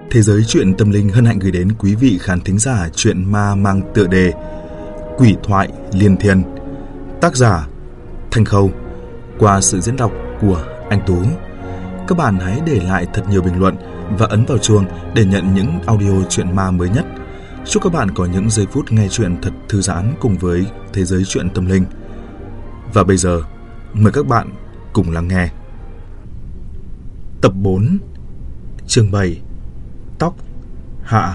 Thế giới truyện tâm linh hân hạnh gửi đến quý vị khán thính giả truyện ma mang tựa đề Quỷ thoại liên thiên, tác giả Thanh Khâu, qua sự diễn đọc của anh Tú. Các bạn hãy để lại thật nhiều bình luận và ấn vào chuông để nhận những audio truyện ma mới nhất. Chúc các bạn có những giây phút nghe truyện thật thư giãn cùng với thế giới truyện tâm linh. Và bây giờ, mời các bạn cùng lắng nghe. Tập 4, chương 7, Tóc Hạ.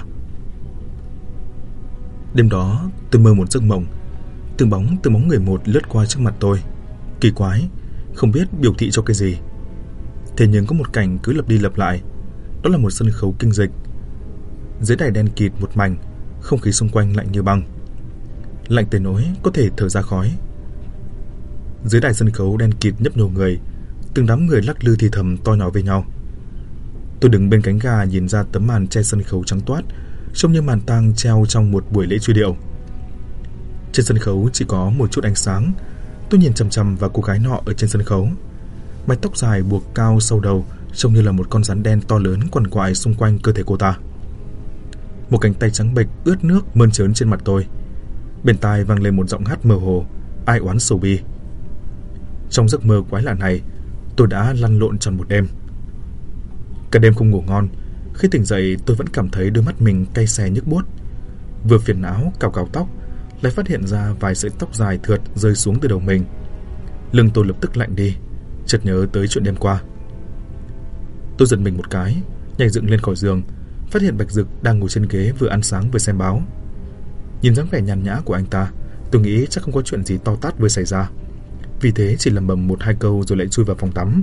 Đêm đó tôi mơ một giấc mộng. Từng bóng người một lướt qua trước mặt tôi. Kỳ quái, không biết biểu thị cho cái gì. Thế nhưng có một cảnh cứ lặp đi lặp lại. Đó là một sân khấu kinh dịch. Dưới đài đen kịt một mảnh, không khí xung quanh lạnh như băng, lạnh tới nỗi có thể thở ra khói. Dưới đài sân khấu đen kịt nhấp nhô người, từng đám người lắc lư thì thầm to nhỏ với nhau. Tôi đứng bên cánh gà nhìn ra tấm màn che sân khấu trắng toát, trông như màn tang treo trong một buổi lễ truy điệu. Trên sân khấu chỉ có một chút ánh sáng. Tôi nhìn chằm chằm vào cô gái nọ ở trên sân khấu. Mái tóc dài buộc cao sau đầu, trông như là một con rắn đen to lớn quằn quại xung quanh cơ thể cô ta. Một cánh tay trắng bệch ướt nước mơn trớn trên mặt tôi. Bên tai vang lên một giọng hát mơ hồ, ai oán sầu bi. Trong giấc mơ quái lạ này, tôi đã lăn lộn tròn một đêm. Cả đêm không ngủ ngon. Khi tỉnh dậy, tôi vẫn cảm thấy đôi mắt mình cay xè nhức buốt. Vừa phiền não cào tóc, lại phát hiện ra vài sợi tóc dài thượt rơi xuống từ đầu mình. Lưng tôi lập tức lạnh đi, chợt nhớ tới chuyện đêm qua. Tôi giật mình một cái, nhảy dựng lên khỏi giường, phát hiện Bạch Dực đang ngồi trên ghế vừa ăn sáng vừa xem báo. Nhìn dáng vẻ nhàn nhã của anh ta, tôi nghĩ chắc không có chuyện gì to tát vừa xảy ra. Vì thế chỉ lẩm bẩm một hai câu rồi lại chui vào phòng tắm.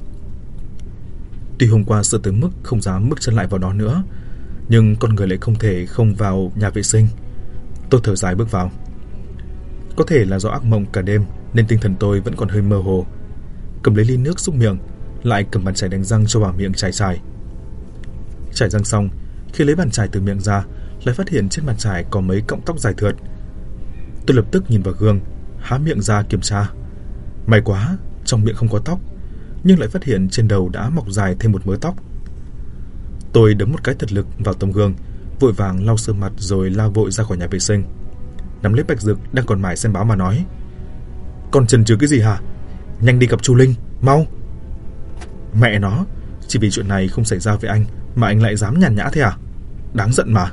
Tuy hôm qua sợ tới mức không dám bước chân lại vào đó nữa, nhưng con người lại không thể không vào nhà vệ sinh. Tôi thở dài bước vào. Có thể là do ác mộng cả đêm nên tinh thần tôi vẫn còn hơi mơ hồ. Cầm lấy ly nước súc miệng, lại cầm bàn chải đánh răng cho vào miệng chải. Chải răng xong, khi lấy bàn chải từ miệng ra, lại phát hiện trên bàn chải có mấy cọng tóc dài thượt. Tôi lập tức nhìn vào gương, há miệng ra kiểm tra. May quá, trong miệng không có tóc, nhưng lại phát hiện trên đầu đã mọc dài thêm một mớ tóc. Tôi đấm một cái thật lực vào tấm gương, vội vàng lau sơ mặt rồi lao vội ra khỏi nhà vệ sinh. Nắm lấy Bạch Dực đang còn mải xem báo mà nói: "Còn chần chừ cái gì hả? Nhanh đi gặp Chu Linh, mau!" Mẹ nó, chỉ vì chuyện này không xảy ra với anh mà anh lại dám nhàn nhã thế à? Đáng giận mà.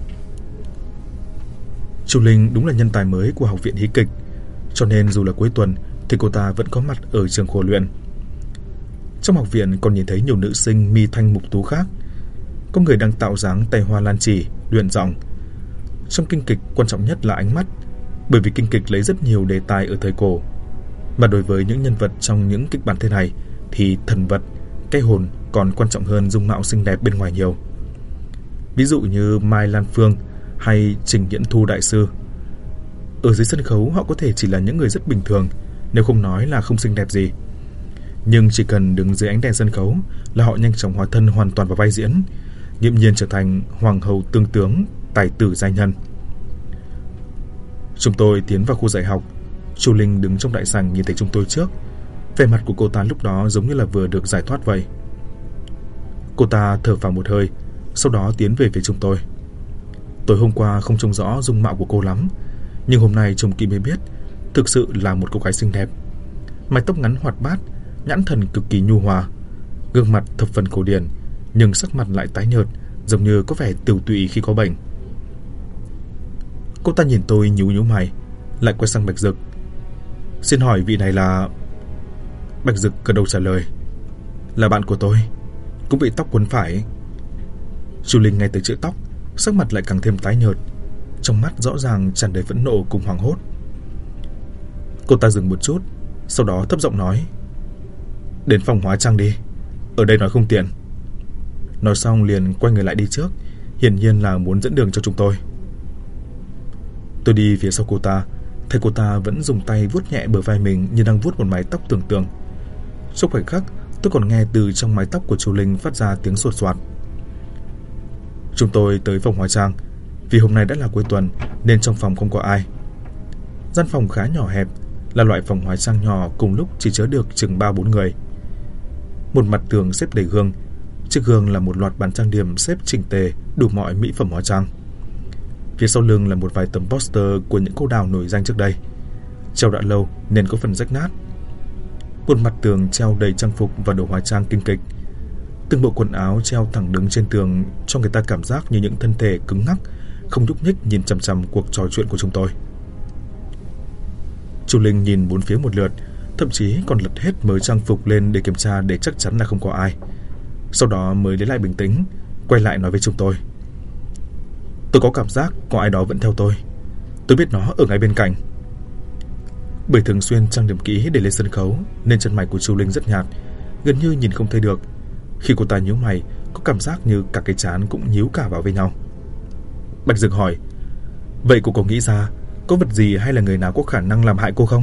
Chu Linh đúng là nhân tài mới của học viện hí kịch, cho nên dù là cuối tuần thì cô ta vẫn có mặt ở trường khổ luyện. Trong học viện còn nhìn thấy nhiều nữ sinh mi thanh mục tú khác. Có người đang tạo dáng tay hoa lan trì, luyện giọng. Trong kinh kịch quan trọng nhất là ánh mắt, bởi vì kinh kịch lấy rất nhiều đề tài ở thời cổ. Mà đối với những nhân vật trong những kịch bản thế này thì thần vật, cái hồn còn quan trọng hơn dung mạo xinh đẹp bên ngoài nhiều. Ví dụ như Mai Lan Phương hay Trình Nghiễn Thu đại sư. Ở dưới sân khấu họ có thể chỉ là những người rất bình thường, nếu không nói là không xinh đẹp gì. Nhưng chỉ cần đứng dưới ánh đèn sân khấu là họ nhanh chóng hóa thân hoàn toàn vào vai diễn, nghiễm nhiên trở thành hoàng hậu tương tướng, tài tử giai nhân. Chúng tôi tiến vào khu dạy học. Chu Linh đứng trong đại sảnh nhìn thấy chúng tôi trước. Vẻ mặt của cô ta lúc đó giống như là vừa được giải thoát vậy. Cô ta thở phào một hơi, sau đó tiến về phía chúng tôi. Tối hôm qua không trông rõ dung mạo của cô lắm, nhưng hôm nay trông kỹ mới biết thực sự là một cô gái xinh đẹp. Mái tóc ngắn hoạt bát, nhãn thần cực kỳ nhu hòa, gương mặt thập phần cổ điển, nhưng sắc mặt lại tái nhợt, giống như có vẻ tiểu tụy khi có bệnh. Cô ta nhìn tôi nhíu mày, lại quay sang Bạch Dực. "Xin hỏi vị này là..." Bạch Dực gật đầu trả lời: "Là bạn của tôi, cũng bị tóc quấn phải." Chu Linh nghe tới chữ tóc, sắc mặt lại càng thêm tái nhợt, trong mắt rõ ràng tràn đầy phẫn nộ cùng hoảng hốt. Cô ta dừng một chút, sau đó thấp giọng nói: "Đến phòng hóa trang đi, ở đây nói không tiện." Nói xong liền quay người lại đi trước, hiển nhiên là muốn dẫn đường cho chúng tôi. Tôi đi phía sau cô ta, thấy cô ta vẫn dùng tay vuốt nhẹ bờ vai mình như đang vuốt một mái tóc tưởng tượng. Trong khoảnh khắc, tôi còn nghe từ trong mái tóc của Chu Linh phát ra tiếng sột soạt. Chúng tôi tới phòng hóa trang. Vì hôm nay đã là cuối tuần nên trong phòng không có ai. Gian phòng khá nhỏ hẹp, là loại phòng hóa trang nhỏ, cùng lúc chỉ chứa được chừng 3-4 người. Một mặt tường xếp đầy gương, Trước gương là một loạt bàn trang điểm xếp chỉnh tề đủ mọi mỹ phẩm hóa trang. Phía sau lưng là một vài tấm poster của những cô đào nổi danh trước đây, treo đã lâu nên có phần rách nát. Một mặt tường treo đầy trang phục và đồ hóa trang kinh kịch. Từng bộ quần áo treo thẳng đứng trên tường cho người ta cảm giác như những thân thể cứng ngắc, không nhúc nhích nhìn chằm chằm cuộc trò chuyện của chúng tôi. Chu Linh nhìn bốn phía một lượt, thậm chí còn lật hết mớ trang phục lên để kiểm tra để chắc chắn là không có ai. Sau đó mới lấy lại bình tĩnh, quay lại nói với chúng tôi. Tôi có cảm giác có ai đó vẫn theo tôi. Tôi biết nó ở ngay bên cạnh. Bởi thường xuyên trang điểm kỹ để lên sân khấu nên chân mày của Chu Linh rất nhạt, gần như nhìn không thấy được. Khi cô ta nhíu mày, có cảm giác như cả cái trán cũng nhíu cả vào với nhau. Bạch Dực hỏi, vậy cô có nghĩ ra có vật gì hay là người nào có khả năng làm hại cô không?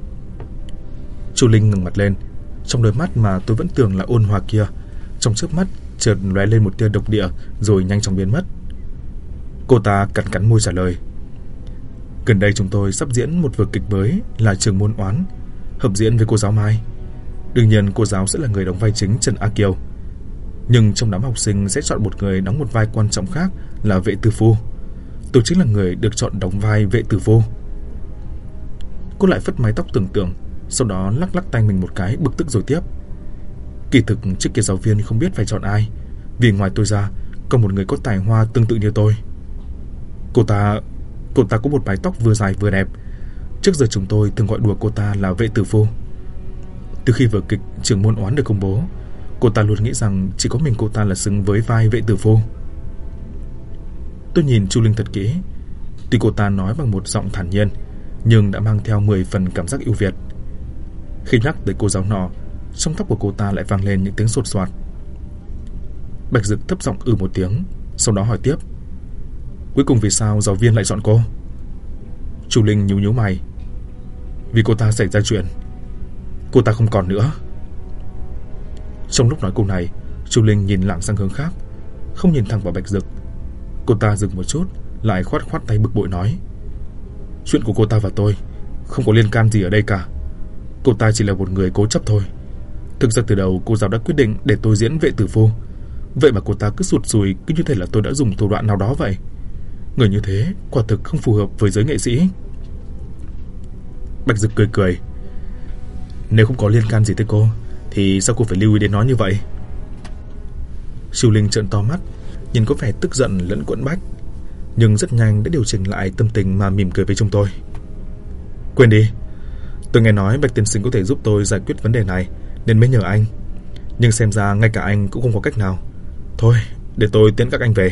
Chu Linh ngẩng mặt lên, trong đôi mắt mà tôi vẫn tưởng là ôn hòa kia, trong chớp mắt chợt lóe lên một tia độc địa rồi nhanh chóng biến mất. Cô ta cắn cắn môi trả lời, gần đây chúng tôi sắp diễn một vở kịch mới là Trường Môn Oán, hợp diễn với cô giáo Mai. Đương nhiên cô giáo sẽ là người đóng vai chính Trần A Kiều, nhưng trong đám học sinh sẽ chọn một người đóng một vai quan trọng khác là Vệ Tử Phu. Tôi chính là người được chọn đóng vai Vệ Tử Phu. Cô lại phất mái tóc tưởng tượng, sau đó lắc lắc tay mình một cái bực tức rồi tiếp. Kỳ thực trước kia giáo viên không biết phải chọn ai, vì ngoài tôi ra còn một người có tài hoa tương tự như tôi. Cô ta có một mái tóc vừa dài vừa đẹp. Trước giờ chúng tôi thường gọi đùa cô ta là Vệ Tử Phu. Từ khi vở kịch Trường Môn Oán được công bố, cô ta luôn nghĩ rằng chỉ có mình cô ta là xứng với vai Vệ Tử Phu. Tôi nhìn Chu Linh thật kỹ. Tuy cô ta nói bằng một giọng thản nhiên, nhưng đã mang theo 10 phần cảm giác ưu việt. Khi nhắc tới cô giáo nọ, trong tóc của cô ta lại vang lên những tiếng sột soạt. Bạch Dực thấp giọng một tiếng, sau đó hỏi tiếp, cuối cùng vì sao giáo viên lại chọn cô? Chu Linh nhíu mày. Vì cô ta xảy ra chuyện. Cô ta không còn nữa. Trong lúc nói câu này, Chu Linh nhìn lảng sang hướng khác, không nhìn thẳng vào Bạch Dực. Cô ta dừng một chút, lại khoát tay bực bội nói, chuyện của cô ta và tôi không có liên can gì ở đây cả. Cô ta chỉ là một người cố chấp thôi. Thực ra từ đầu cô giáo đã quyết định để tôi diễn Vệ Tử Phu. Vậy mà cô ta cứ sụt sùi, cứ như thể là tôi đã dùng thủ đoạn nào đó vậy. Người như thế quả thực không phù hợp với giới nghệ sĩ. Bạch Dực cười. Nếu không có liên can gì tới cô thì sao cô phải lưu ý đến nó như vậy? Chu Linh trợn to mắt, nhìn có vẻ tức giận lẫn quẫn bách, nhưng rất nhanh đã điều chỉnh lại tâm tình mà mỉm cười với chúng tôi. Quên đi, tôi nghe nói Bạch tiên sinh có thể giúp tôi giải quyết vấn đề này nên mới nhờ anh, nhưng xem ra ngay cả anh cũng không có cách nào. Thôi, để tôi tiễn các anh về.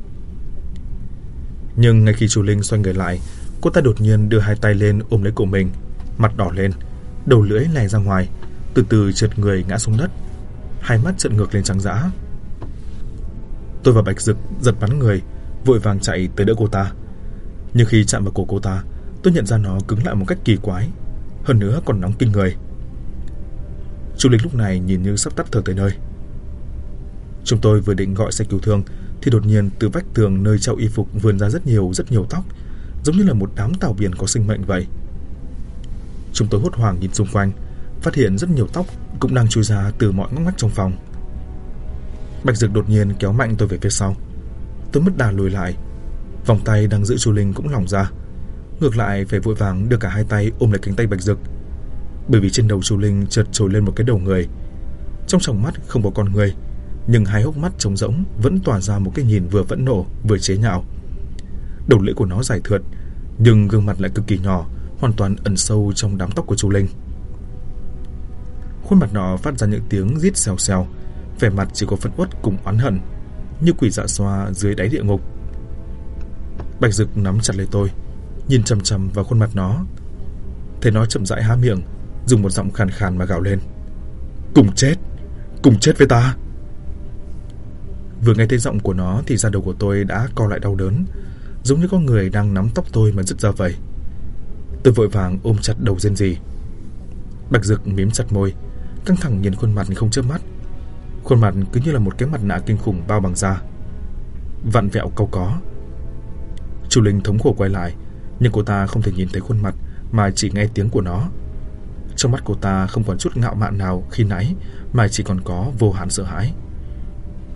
Nhưng ngay khi Chu Linh xoay người lại, cô ta đột nhiên đưa hai tay lên ôm lấy cổ mình, mặt đỏ lên, đầu lưỡi lè ra ngoài, từ từ trượt người ngã xuống đất, hai mắt trợn ngược lên trắng dã. Tôi và Bạch Dực giật bắn người, vội vàng chạy tới đỡ cô ta. Nhưng khi chạm vào cổ cô ta, tôi nhận ra nó cứng lại một cách kỳ quái, hơn nữa còn nóng kinh người. Chu Linh lúc này nhìn như sắp tắt thở tới nơi. Chúng tôi vừa định gọi xe cứu thương thì đột nhiên từ vách tường nơi treo y phục vươn ra rất nhiều tóc, giống như là một đám tảo biển có sinh mệnh vậy. Chúng tôi hốt hoảng nhìn xung quanh, phát hiện rất nhiều tóc cũng đang chui ra từ mọi ngóc ngách trong phòng. Bạch Dực đột nhiên kéo mạnh tôi về phía sau. Tôi mất đà lùi lại, vòng tay đang giữ Chu Linh cũng lỏng ra, ngược lại phải vội vàng đưa cả hai tay ôm lấy cánh tay Bạch Dực, bởi vì trên đầu Chu Linh chợt trồi lên một cái đầu người. Trong tròng mắt không có con người, nhưng hai hốc mắt trống rỗng vẫn tỏa ra một cái nhìn vừa phẫn nộ vừa chế nhạo. Đầu lưỡi của nó dài thượt, nhưng gương mặt lại cực kỳ nhỏ, hoàn toàn ẩn sâu trong đám tóc của Chu Linh. Khuôn mặt nó phát ra những tiếng rít xèo xèo, vẻ mặt chỉ có phẫn uất cùng oán hận, như quỷ dạ xoa dưới đáy địa ngục. Bạch Dực nắm chặt lấy tôi, nhìn chằm chằm vào khuôn mặt nó. Thấy nó chậm rãi há miệng, dùng một giọng khàn khàn mà gào lên, cùng chết với ta. Vừa nghe thấy giọng của nó thì da đầu của tôi đã co lại đau đớn, giống như có người đang nắm tóc tôi mà rứt ra vậy. Tôi vội vàng ôm chặt đầu rên rỉ. Bạch Dực mím chặt môi, căng thẳng nhìn khuôn mặt không chớp mắt. Khuôn mặt cứ như là một cái mặt nạ kinh khủng bao bằng da, vặn vẹo cau có. Chu Linh thống khổ quay lại, nhưng cô ta không thể nhìn thấy khuôn mặt mà chỉ nghe tiếng của nó. Trong mắt cô ta không còn chút ngạo mạn nào khi nãy, mà chỉ còn có vô hạn sợ hãi.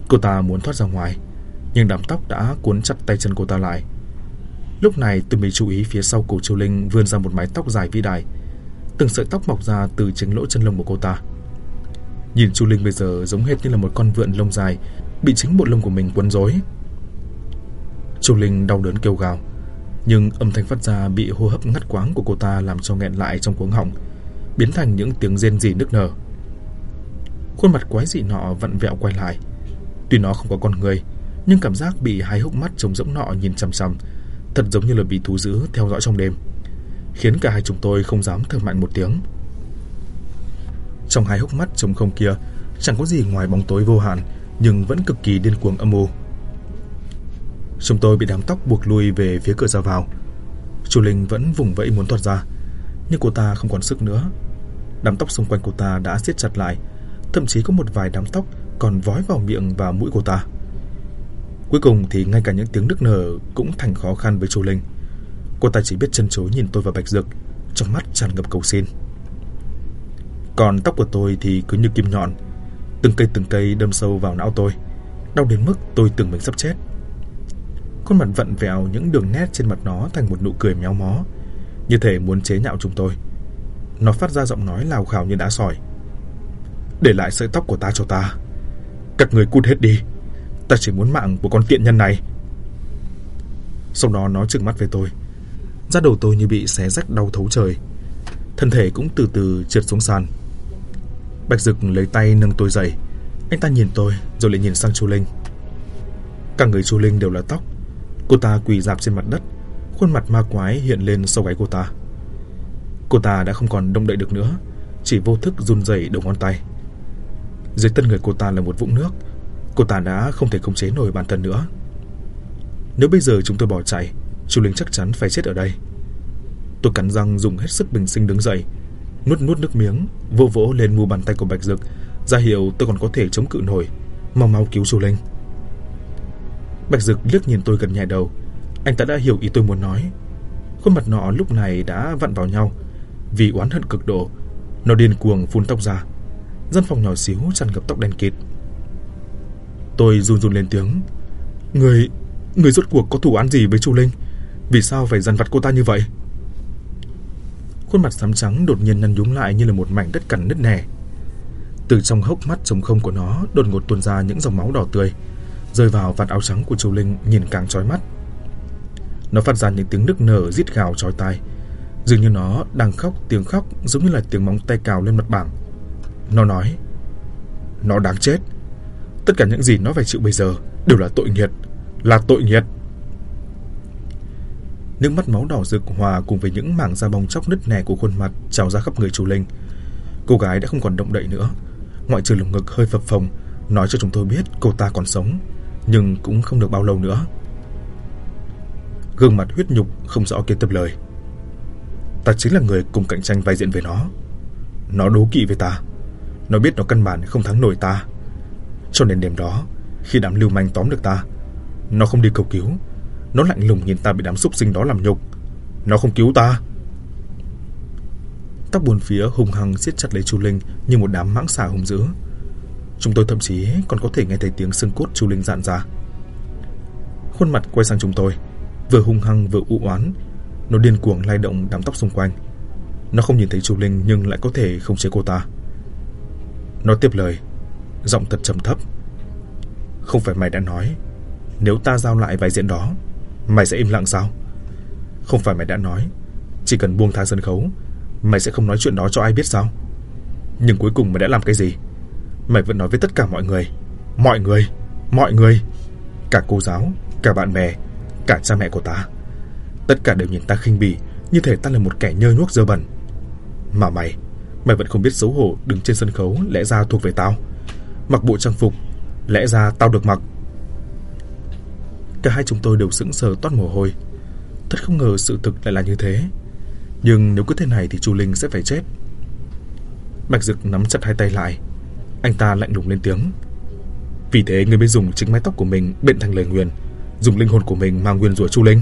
Cô ta muốn thoát ra ngoài, nhưng đám tóc đã cuốn chặt tay chân cô ta lại. Lúc này tôi mới chú ý phía sau cổ Chu Linh vươn ra một mái tóc dài vĩ đại. Từng sợi tóc mọc ra từ chính lỗ chân lông của cô ta. Nhìn Chu Linh bây giờ giống hệt như là một con vượn lông dài bị chính bộ lông của mình quấn rối. Chu Linh đau đớn kêu gào, nhưng âm thanh phát ra bị hô hấp ngắt quãng của cô ta làm cho nghẹn lại trong cuống họng, biến thành những tiếng rên rỉ nức nở. Khuôn mặt quái dị nọ vặn vẹo quay lại. Tuy nó không có con người, nhưng cảm giác bị hai hốc mắt trống rỗng nọ nhìn chằm chằm, thật giống như là bị thú dữ theo dõi trong đêm, khiến cả hai chúng tôi không dám thở mạnh một tiếng. Trong hai hốc mắt trống không kia chẳng có gì ngoài bóng tối vô hạn, nhưng vẫn cực kỳ điên cuồng âm u. Chúng tôi bị đám tóc buộc lui về phía cửa ra vào. Chu Linh vẫn vùng vẫy muốn thoát ra, nhưng cô ta không còn sức nữa. Đám tóc xung quanh cô ta đã siết chặt lại, thậm chí có một vài đám tóc còn vói vào miệng và mũi cô ta. Cuối cùng thì ngay cả những tiếng nức nở cũng thành khó khăn với Chu Linh. Cô ta chỉ biết trân trối nhìn tôi và Bạch Dực, trong mắt tràn ngập cầu xin. Còn tóc của tôi thì cứ như kim nhọn, từng cây đâm sâu vào não tôi, đau đến mức tôi tưởng mình sắp chết. Khuôn mặt vặn vẹo, những đường nét trên mặt nó thành một nụ cười méo mó, như thể muốn chế nhạo chúng tôi. Nó phát ra giọng nói lào khào như đá sỏi. Để lại sợi tóc của ta cho ta. Các người cút hết đi. Ta chỉ muốn mạng của con tiện nhân này. Sau đó nó trừng mắt với tôi. Da đầu tôi như bị xé rách đau thấu trời. Thân thể cũng từ từ trượt xuống sàn. Bạch Dực lấy tay nâng tôi dậy. Anh ta nhìn tôi rồi lại nhìn sang Chu Linh. Cả người Chu Linh đều là tóc. Cô ta quỳ rạp trên mặt đất, khuôn mặt ma quái hiện lên sau gáy cô ta. Cô ta đã không còn động đậy được nữa, chỉ vô thức run rẩy đầu ngón tay. Dưới thân người cô ta là một vũng nước. Cô ta đã không thể khống chế nổi bản thân nữa. Nếu bây giờ chúng tôi bỏ chạy, Chu Linh chắc chắn phải chết ở đây. Tôi cắn răng dùng hết sức bình sinh đứng dậy, nuốt nước miếng, vỗ lên mu bàn tay của Bạch Dực, ra hiệu tôi còn có thể chống cự nổi. Mau cứu Chu Linh. Bạch Dực liếc nhìn tôi gần nhẹ đầu. Anh ta đã hiểu ý tôi muốn nói. Khuôn mặt nọ lúc này đã vặn vào nhau. Vì oán hận cực độ, nó điên cuồng phun tóc ra. Gian phòng nhỏ xíu tràn ngập tóc đen kịt. Tôi run lên tiếng. Người rốt cuộc có thù oán gì với Chu Linh? Vì sao phải dằn vặt cô ta như vậy? Khuôn mặt xám trắng đột nhiên nhăn nhúm lại như là một mảnh đất cằn nứt nẻ. Từ trong hốc mắt trống không của nó đột ngột tuôn ra những dòng máu đỏ tươi, rơi vào vạt áo trắng của Chu Linh nhìn càng chói mắt. Nó phát ra những tiếng nức nở rít gào chói tai, dường như nó đang khóc. Tiếng khóc giống như là tiếng móng tay cào lên mặt bảng. Nó nói, nó đáng chết. Tất cả những gì nó phải chịu bây giờ đều là tội nghiệt. Là tội nghiệt. Nước mắt máu đỏ rực hòa cùng với những mảng da bong chóc nứt nẻ của khuôn mặt trào ra khắp người Chu Linh. Cô gái đã không còn động đậy nữa, ngoại trừ lồng ngực hơi phập phồng nói cho chúng tôi biết cô ta còn sống, nhưng cũng không được bao lâu nữa. Gương mặt huyết nhục không rõ kia tiếp lời. Ta chính là người cùng cạnh tranh vai diễn với nó. Nó đố kỵ với ta. Nó biết nó căn bản không thắng nổi ta. Cho nên đêm đó, khi đám lưu manh tóm được ta, nó không đi cầu cứu. Nó lạnh lùng nhìn ta bị đám súc sinh đó làm nhục. Nó không cứu ta. Tóc bốn phía hung hăng siết chặt lấy Chu Linh như một đám mãng xà hung dữ. Chúng tôi thậm chí còn có thể nghe thấy tiếng xương cốt Chu Linh rạn ra. Khuôn mặt quay sang chúng tôi, vừa hung hăng vừa u oán. Nó điên cuồng lay động đám tóc xung quanh. Nó không nhìn thấy Chu Linh nhưng lại có thể khống chế cô ta. Nó tiếp lời, giọng thật trầm thấp. Không phải mày đã nói nếu ta giao lại vai diễn đó, mày sẽ im lặng sao? Không phải mày đã nói chỉ cần buông tha sân khấu, mày sẽ không nói chuyện đó cho ai biết sao? Nhưng cuối cùng mày đã làm cái gì? Mày vẫn nói với tất cả mọi người, cả cô giáo, cả bạn bè, cả cha mẹ của ta. Tất cả đều nhìn ta khinh bỉ, như thể ta là một kẻ nhơ nhuốc dơ bẩn. Mà mày vẫn không biết xấu hổ đứng trên sân khấu lẽ ra thuộc về tao, mặc bộ trang phục lẽ ra tao được mặc. Cả hai chúng tôi đều sững sờ toát mồ hôi. Thật không ngờ sự thực lại là như thế. Nhưng nếu cứ thế này thì Chu Linh sẽ phải chết. Bạch Dực nắm chặt hai tay lại. Anh ta lạnh lùng lên tiếng. Vì thế người mới dùng chính mái tóc của mình biện thành lời nguyền, dùng linh hồn của mình mang nguyền rủa Chu Linh.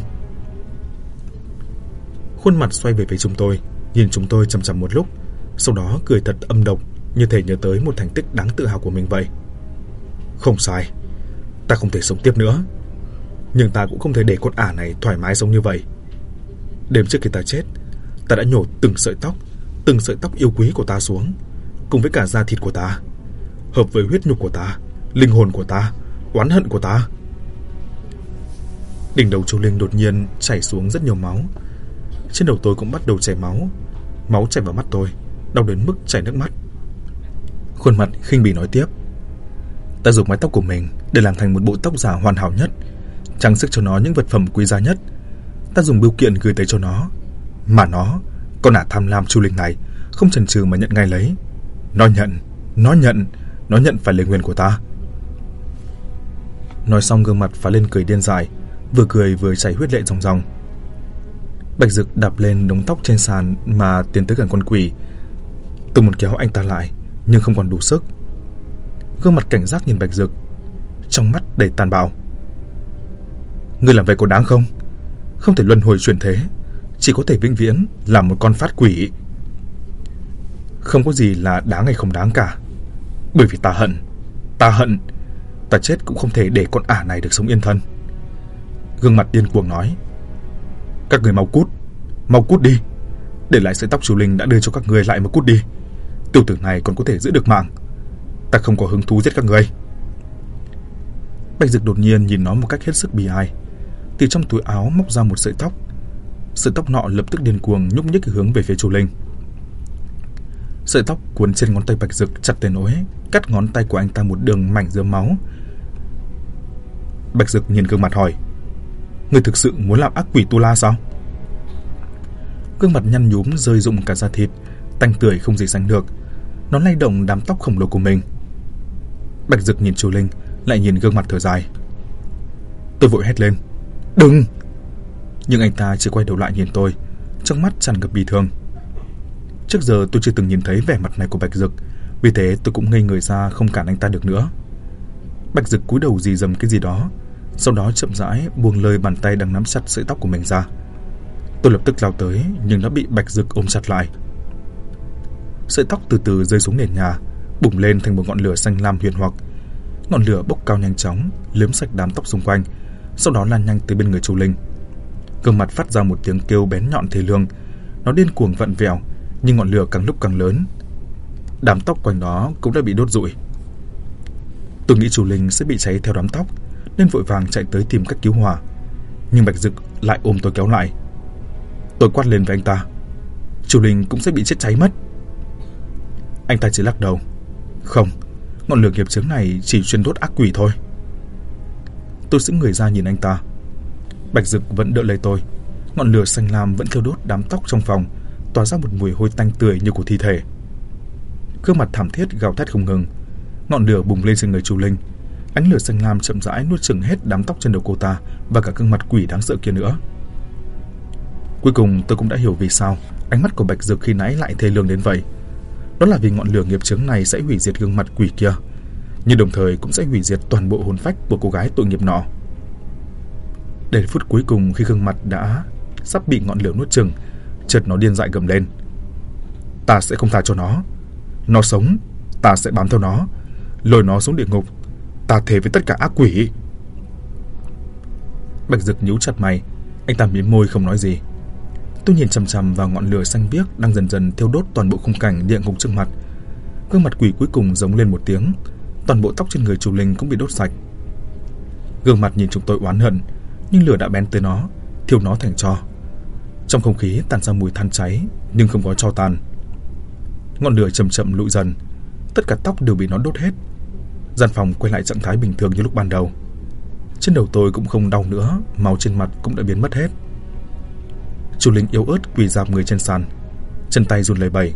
Khuôn mặt xoay về phía chúng tôi, nhìn chúng tôi chằm chằm một lúc, sau đó cười thật âm độc, như thể nhớ tới một thành tích đáng tự hào của mình vậy. Không sai, Ta không thể sống tiếp nữa, nhưng ta cũng không thể để con ả này thoải mái sống như vậy. Đêm trước khi ta chết, ta đã nhổ từng sợi tóc yêu quý của ta xuống, cùng với cả da thịt của ta, hợp với huyết nhục của ta, linh hồn của ta, oán hận của ta. Đỉnh đầu Chu Linh đột nhiên chảy xuống rất nhiều máu. Trên đầu tôi cũng bắt đầu chảy máu. Máu chảy vào mắt tôi, đau đến mức chảy nước mắt. Khuôn mặt khinh bỉ nói tiếp: ta dùng mái tóc của mình để làm thành một bộ tóc giả hoàn hảo nhất, trang sức cho nó những vật phẩm quý giá nhất. Ta dùng bưu kiện gửi tới cho nó, mà nó, con ả tham lam Chu Linh này, không chần chừ mà nhận ngay lấy. Nó nhận phải lời nguyền của ta. Nói xong gương mặt phá lên cười điên dại, vừa cười vừa chảy huyết lệ ròng ròng. Bạch Dực đạp lên đống tóc trên sàn mà tiến tới gần con quỷ. Tôi muốn kéo anh ta lại, nhưng không còn đủ sức. Gương mặt cảnh giác nhìn Bạch Dực, trong mắt đầy tàn bạo. Ngươi làm vậy có đáng không? Không thể luân hồi chuyển thế, chỉ có thể vĩnh viễn làm một con phát quỷ. Không có gì là đáng hay không đáng cả. Bởi vì ta hận. Ta chết cũng không thể để con ả này được sống yên thân. Gương mặt điên cuồng nói: các người mau cút đi. Để lại sợi tóc Chu Linh đã đưa cho các người lại mà cút đi. Tiểu tử này còn có thể giữ được mạng. Ta không có hứng thú giết các người. Bạch Dực đột nhiên nhìn nó một cách hết sức bi ai. Từ trong túi áo móc ra một sợi tóc. Sợi tóc nọ lập tức điên cuồng nhúc nhích hướng về phía Chu Linh. Sợi tóc cuốn trên ngón tay Bạch Dực chặt tới nỗi cắt ngón tay của anh ta một đường mảnh rơm máu. Bạch Dực nhìn gương mặt hỏi: ngươi thực sự muốn làm ác quỷ tu la sao? Gương mặt nhăn nhúm rơi rụng cả da thịt, tanh tưởi không gì sánh được. Nó lay động đám tóc khổng lồ của mình. Bạch Dực nhìn Chu Linh, lại nhìn gương mặt thở dài. Tôi vội hét lên: đừng! Nhưng anh ta chỉ quay đầu lại nhìn tôi, trong mắt tràn ngập bi thương. Trước giờ tôi chưa từng nhìn thấy vẻ mặt này của Bạch Dực, vì thế tôi cũng ngây người ra không cản anh ta được nữa. Bạch Dực cúi đầu rì rầm cái gì đó, sau đó chậm rãi buông lơi bàn tay đang nắm chặt sợi tóc của mình ra. Tôi lập tức lao tới, nhưng đã bị Bạch Dực ôm chặt lại. Sợi tóc từ từ rơi xuống nền nhà, bùng lên thành một ngọn lửa xanh lam huyền hoặc. Ngọn lửa bốc cao nhanh chóng, liếm sạch đám tóc xung quanh, sau đó lan nhanh tới bên người Chu Linh. Gương mặt phát ra một tiếng kêu bén nhọn thê lương. Nó điên cuồng vặn vẹo, nhưng ngọn lửa càng lúc càng lớn. Đám tóc quanh đó cũng đã bị đốt rụi. Tôi nghĩ Chu Linh sẽ bị cháy theo đám tóc, nên vội vàng chạy tới tìm cách cứu hỏa. Nhưng Bạch Dực lại ôm tôi kéo lại. Tôi quát lên với anh ta: Chu Linh cũng sẽ bị chết cháy mất. Anh ta chỉ lắc đầu: không, ngọn lửa nghiệp chướng này chỉ chuyên đốt ác quỷ thôi. Tôi sững người ra nhìn anh ta. Bạch Dực vẫn đỡ lấy tôi. Ngọn lửa xanh lam vẫn thiêu đốt đám tóc trong phòng, tỏa ra một mùi hôi tanh tưởi như của thi thể. Gương mặt thảm thiết gào thét không ngừng. Ngọn lửa bùng lên trên người Chu Linh. Ánh lửa xanh lam chậm rãi nuốt chửng hết đám tóc trên đầu cô ta và cả gương mặt quỷ đáng sợ kia nữa. Cuối cùng tôi cũng đã hiểu vì sao ánh mắt của Bạch Dực khi nãy lại thê lương đến vậy. Đó là vì ngọn lửa nghiệp chướng này sẽ hủy diệt gương mặt quỷ kia, nhưng đồng thời cũng sẽ hủy diệt toàn bộ hồn phách của cô gái tội nghiệp nọ. Đến phút cuối cùng, khi gương mặt đã sắp bị ngọn lửa nuốt chửng, chợt nó điên dại gầm lên: ta sẽ không tha cho nó. Nó sống, ta sẽ bám theo nó, lôi nó xuống địa ngục. Ta thề với tất cả ác quỷ. Bạch Dực nhíu chặt mày. Anh ta mím môi không nói gì. Tôi nhìn chằm chằm vào ngọn lửa xanh biếc đang dần dần thiêu đốt toàn bộ khung cảnh địa ngục trước mặt. Gương mặt quỷ cuối cùng giống lên một tiếng. Toàn bộ tóc trên người Chu Linh cũng bị đốt sạch. Gương mặt nhìn chúng tôi oán hận, nhưng lửa đã bén tới nó, thiêu nó thành tro. Trong không khí tàn ra mùi than cháy, nhưng không có tro tàn. Ngọn lửa chậm chậm lụi dần. Tất cả tóc đều bị nó đốt hết. Gian phòng quay lại trạng thái bình thường như lúc ban đầu. Trên đầu tôi cũng không đau nữa, máu trên mặt cũng đã biến mất hết. Chu Linh yếu ớt quỳ rạp người trên sàn, chân tay run lẩy bẩy.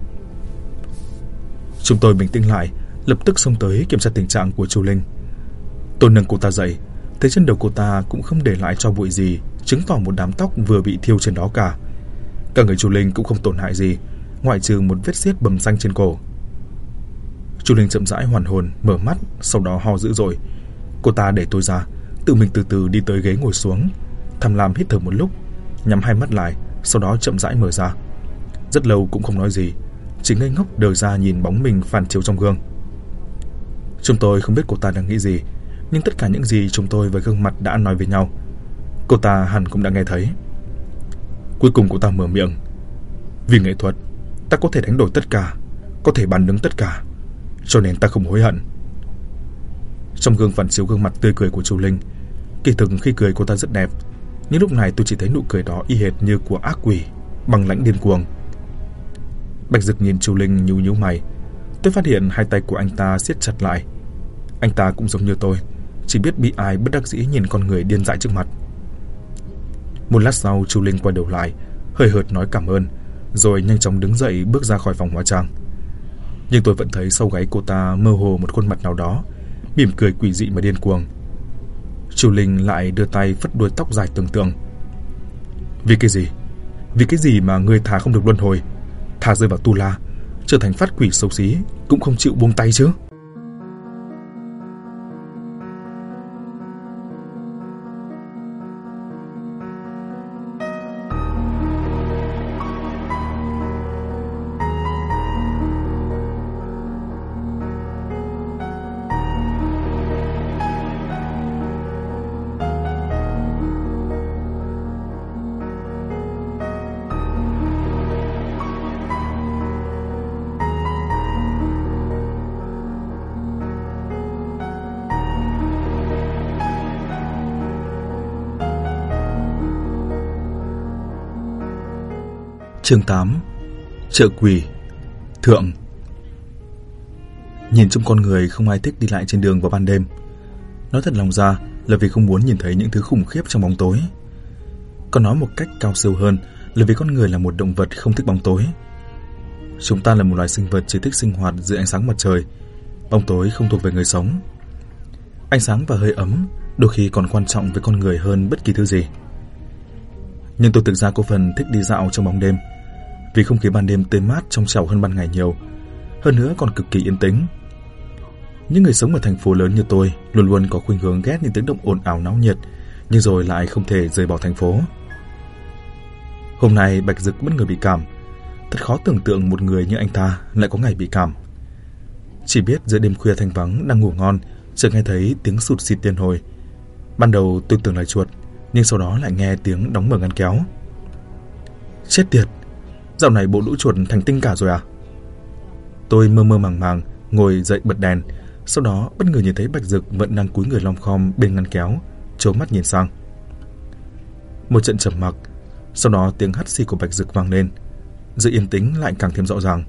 Chúng tôi bình tĩnh lại, lập tức xông tới kiểm tra tình trạng của Chu Linh. Tôi nâng cô ta dậy, thấy trên đầu cô ta cũng không để lại tro bụi gì, chứng tỏ một đám tóc vừa bị thiêu trên đó cả. Cả người Chu Linh cũng không tổn hại gì, ngoại trừ một vết xiết bầm xanh trên cổ. Chu Linh chậm rãi hoàn hồn, mở mắt, sau đó ho dữ dội. Cô ta để tôi ra, tự mình từ từ đi tới ghế ngồi xuống, tham lam hít thở một lúc, nhắm hai mắt lại, sau đó chậm rãi mở ra. Rất lâu cũng không nói gì, chỉ ngây ngốc đờ ra nhìn bóng mình phản chiếu trong gương. Chúng tôi không biết cô ta đang nghĩ gì, nhưng tất cả những gì chúng tôi với gương mặt đã nói với nhau, cô ta hẳn cũng đã nghe thấy. Cuối cùng cô ta mở miệng: "Vì nghệ thuật, ta có thể đánh đổi tất cả, có thể bán đứng tất cả, cho nên ta không hối hận." Trong gương phản chiếu gương mặt tươi cười của Chu Linh. Kỳ thực khi cười cô ta rất đẹp, nhưng lúc này tôi chỉ thấy nụ cười đó y hệt như của ác quỷ, băng lãnh điên cuồng. Bạch Dực nhìn Chu Linh nhíu nhíu mày. Tôi phát hiện hai tay của anh ta siết chặt lại. Anh ta cũng giống như tôi, chỉ biết bi ai bất đắc dĩ nhìn con người điên dại trước mặt. Một lát sau, Chu Linh quay đầu lại, hơi hợt nói cảm ơn, rồi nhanh chóng đứng dậy bước ra khỏi phòng hóa trang. Nhưng tôi vẫn thấy sau gáy cô ta mơ hồ một khuôn mặt nào đó, mỉm cười quỷ dị mà điên cuồng. Chu Linh lại đưa tay phất đuôi tóc dài tưởng tượng. Vì cái gì? Vì cái gì mà ngươi thà không được luân hồi, thà rơi vào tu la, trở thành phát quỷ xấu xí, cũng không chịu buông tay chứ? Chương 8. Chợ quỷ. Thượng. Nhìn chung con người không ai thích đi lại trên đường vào ban đêm. Nói thật lòng ra là vì không muốn nhìn thấy những thứ khủng khiếp trong bóng tối. Còn nói một cách cao siêu hơn là vì con người là một động vật không thích bóng tối. Chúng ta là một loài sinh vật chỉ thích sinh hoạt dưới ánh sáng mặt trời. Bóng tối không thuộc về người sống. Ánh sáng và hơi ấm đôi khi còn quan trọng với con người hơn bất kỳ thứ gì. Nhưng tôi thực ra có phần thích đi dạo trong bóng đêm, vì không khí ban đêm tươi mát trong trẻo hơn ban ngày nhiều, hơn nữa còn cực kỳ yên tĩnh. Những người sống ở thành phố lớn như tôi luôn luôn có khuynh hướng ghét những tiếng động ồn ào náo nhiệt, nhưng rồi lại không thể rời bỏ thành phố. Hôm nay Bạch Dực bất ngờ bị cảm. Thật khó tưởng tượng một người như anh ta lại có ngày bị cảm. Chỉ biết giữa đêm khuya thanh vắng đang ngủ ngon, chợt nghe thấy tiếng sụt xịt liên hồi. Ban đầu tôi tưởng là chuột, nhưng sau đó lại nghe tiếng đóng mở ngăn kéo. Chết tiệt, dạo này bộ lũ chuột thành tinh cả rồi à? Tôi mơ mơ màng màng ngồi dậy bật đèn, sau đó bất ngờ nhìn thấy Bạch Dực vẫn đang cúi người lom khom bên ngăn kéo, trố mắt nhìn sang. Một trận trầm mặc, sau đó tiếng hắt xì của Bạch Dực vang lên, sự yên tĩnh lại càng thêm rõ ràng.